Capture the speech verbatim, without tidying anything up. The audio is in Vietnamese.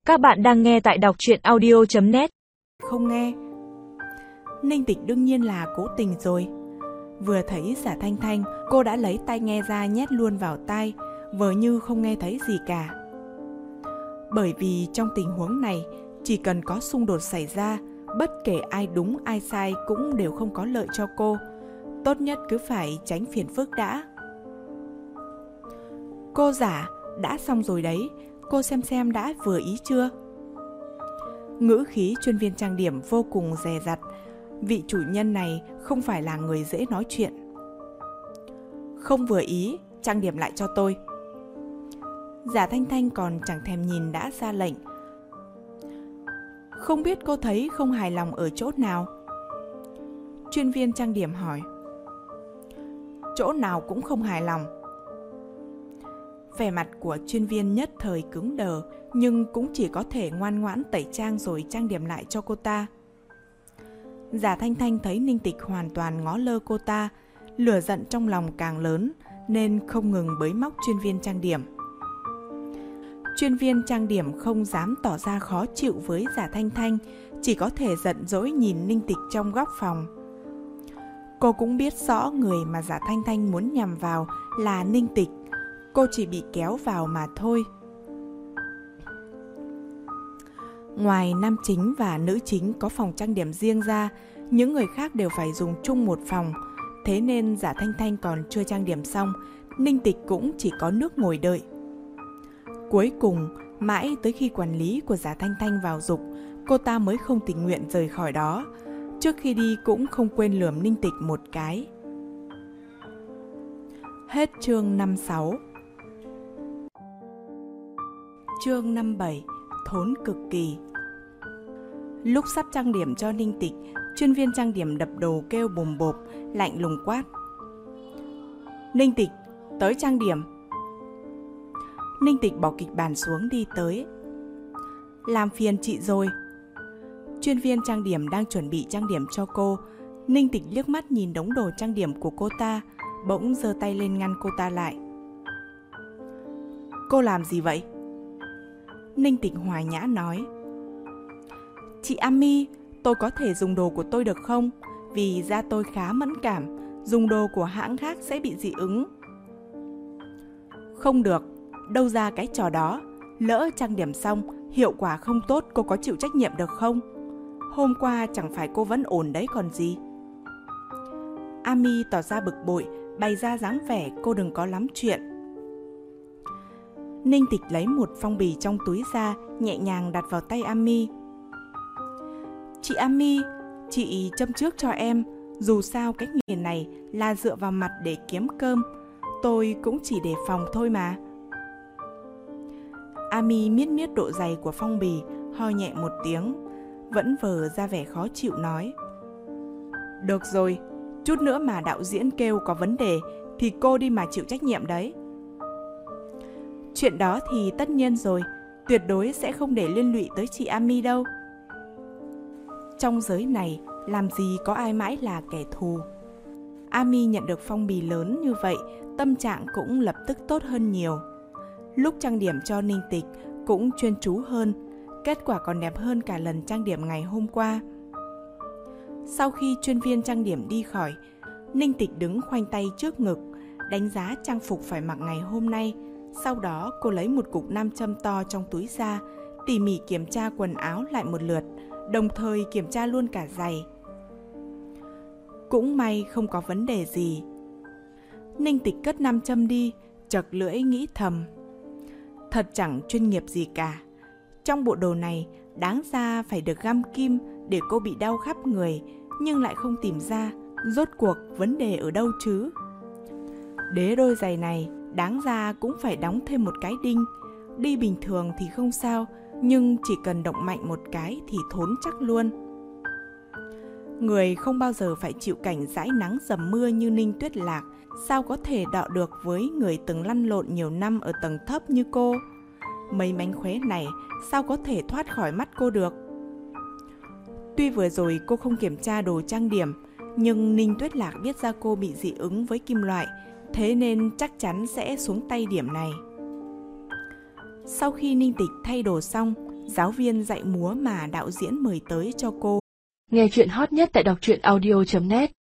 Các bạn đang nghe tại đọc truyện audio chấm net. Không nghe. Ninh Tịch đương nhiên là cố tình rồi. Vừa thấy Giả Thanh Thanh, cô đã lấy tai nghe ra nhét luôn vào tai, vờ như không nghe thấy gì cả. Bởi vì trong tình huống này, chỉ cần có xung đột xảy ra, bất kể ai đúng ai sai cũng đều không có lợi cho cô. Tốt nhất cứ phải tránh phiền phức đã. Cô Giả, đã xong rồi đấy, cô xem xem đã vừa ý chưa? Ngữ khí chuyên viên trang điểm vô cùng dè dặt. Vị chủ nhân này không phải là người dễ nói chuyện. Không vừa ý, trang điểm lại cho tôi. Giả Thanh Thanh còn chẳng thèm nhìn đã ra lệnh. Không biết cô thấy không hài lòng ở chỗ nào? Chuyên viên trang điểm hỏi. Chỗ nào cũng không hài lòng. Vẻ mặt của chuyên viên nhất thời cứng đờ, nhưng cũng chỉ có thể ngoan ngoãn tẩy trang rồi trang điểm lại cho cô ta. Giả Thanh Thanh thấy Ninh Tịch hoàn toàn ngó lơ cô ta, lửa giận trong lòng càng lớn nên không ngừng bới móc chuyên viên trang điểm. Chuyên viên trang điểm không dám tỏ ra khó chịu với Giả Thanh Thanh, chỉ có thể giận dỗi nhìn Ninh Tịch trong góc phòng. Cô cũng biết rõ người mà Giả Thanh Thanh muốn nhằm vào là Ninh Tịch, cô chỉ bị kéo vào mà thôi. Ngoài nam chính và nữ chính có phòng trang điểm riêng ra, những người khác đều phải dùng chung một phòng. Thế nên Giả Thanh Thanh còn chưa trang điểm xong, Ninh Tịch cũng chỉ có nước ngồi đợi. Cuối cùng, mãi tới khi quản lý của Giả Thanh Thanh vào giục, cô ta mới không tình nguyện rời khỏi đó. Trước khi đi cũng không quên lườm Ninh Tịch một cái. Hết chương năm mươi sáu. Chương năm mươi bảy. Thốn cực kỳ. Lúc sắp trang điểm cho Ninh Tịch, chuyên viên trang điểm đập đồ kêu bồm bộp, lạnh lùng quát. Ninh Tịch, tới trang điểm. Ninh Tịch bỏ kịch bản xuống đi tới. Làm phiền chị rồi. Chuyên viên trang điểm đang chuẩn bị trang điểm cho cô. Ninh Tịch liếc mắt nhìn đống đồ trang điểm của cô ta, bỗng giơ tay lên ngăn cô ta lại. Cô làm gì vậy? Ninh Tịch hòa nhã nói. Chị Ami, tôi có thể dùng đồ của tôi được không? Vì da tôi khá mẫn cảm, dùng đồ của hãng khác sẽ bị dị ứng. Không được, đâu ra cái trò đó. Lỡ trang điểm xong, hiệu quả không tốt, cô có chịu trách nhiệm được không? Hôm qua chẳng phải cô vẫn ổn đấy còn gì. Ami tỏ ra bực bội, bày ra dáng vẻ cô đừng có lắm chuyện. Ninh Tịch lấy một phong bì trong túi ra, nhẹ nhàng đặt vào tay Ami. Chị Ami, chị châm trước cho em. Dù sao cái nghề này là dựa vào mặt để kiếm cơm, tôi cũng chỉ để phòng thôi mà. Ami miết miết độ dày của phong bì, ho nhẹ một tiếng, vẫn vờ ra vẻ khó chịu nói. Được rồi, chút nữa mà đạo diễn kêu có vấn đề thì cô đi mà chịu trách nhiệm đấy. Chuyện đó thì tất nhiên rồi, tuyệt đối sẽ không để liên lụy tới chị Ami đâu. Trong giới này, làm gì có ai mãi là kẻ thù. Ami nhận được phong bì lớn như vậy, tâm trạng cũng lập tức tốt hơn nhiều. Lúc trang điểm cho Ninh Tịch cũng chuyên chú hơn, kết quả còn đẹp hơn cả lần trang điểm ngày hôm qua. Sau khi chuyên viên trang điểm đi khỏi, Ninh Tịch đứng khoanh tay trước ngực, đánh giá trang phục phải mặc ngày hôm nay. Sau đó cô lấy một cục nam châm to trong túi ra, tỉ mỉ kiểm tra quần áo lại một lượt, đồng thời kiểm tra luôn cả giày. Cũng may không có vấn đề gì. Ninh Tịch cất nam châm đi, chật lưỡi nghĩ thầm. Thật chẳng chuyên nghiệp gì cả. Trong bộ đồ này, đáng ra phải được găm kim để cô bị đau khắp người, nhưng lại không tìm ra, rốt cuộc vấn đề ở đâu chứ? Đế đôi giày này, đáng ra cũng phải đóng thêm một cái đinh. Đi bình thường thì không sao, nhưng chỉ cần động mạnh một cái thì thốn chắc luôn. Người không bao giờ phải chịu cảnh dãi nắng dầm mưa như Ninh Tuyết Lạc, sao có thể đọ được với người từng lăn lộn nhiều năm ở tầng thấp như cô? Mấy mánh khóe này sao có thể thoát khỏi mắt cô được? Tuy vừa rồi cô không kiểm tra đồ trang điểm, nhưng Ninh Tuyết Lạc biết ra cô bị dị ứng với kim loại, thế nên chắc chắn sẽ xuống tay điểm này. Sau khi Ninh Tịch thay đồ xong, giáo viên dạy múa mà đạo diễn mời tới cho cô. Nghe chuyện hot nhất tại đọc truyện audio chấm net.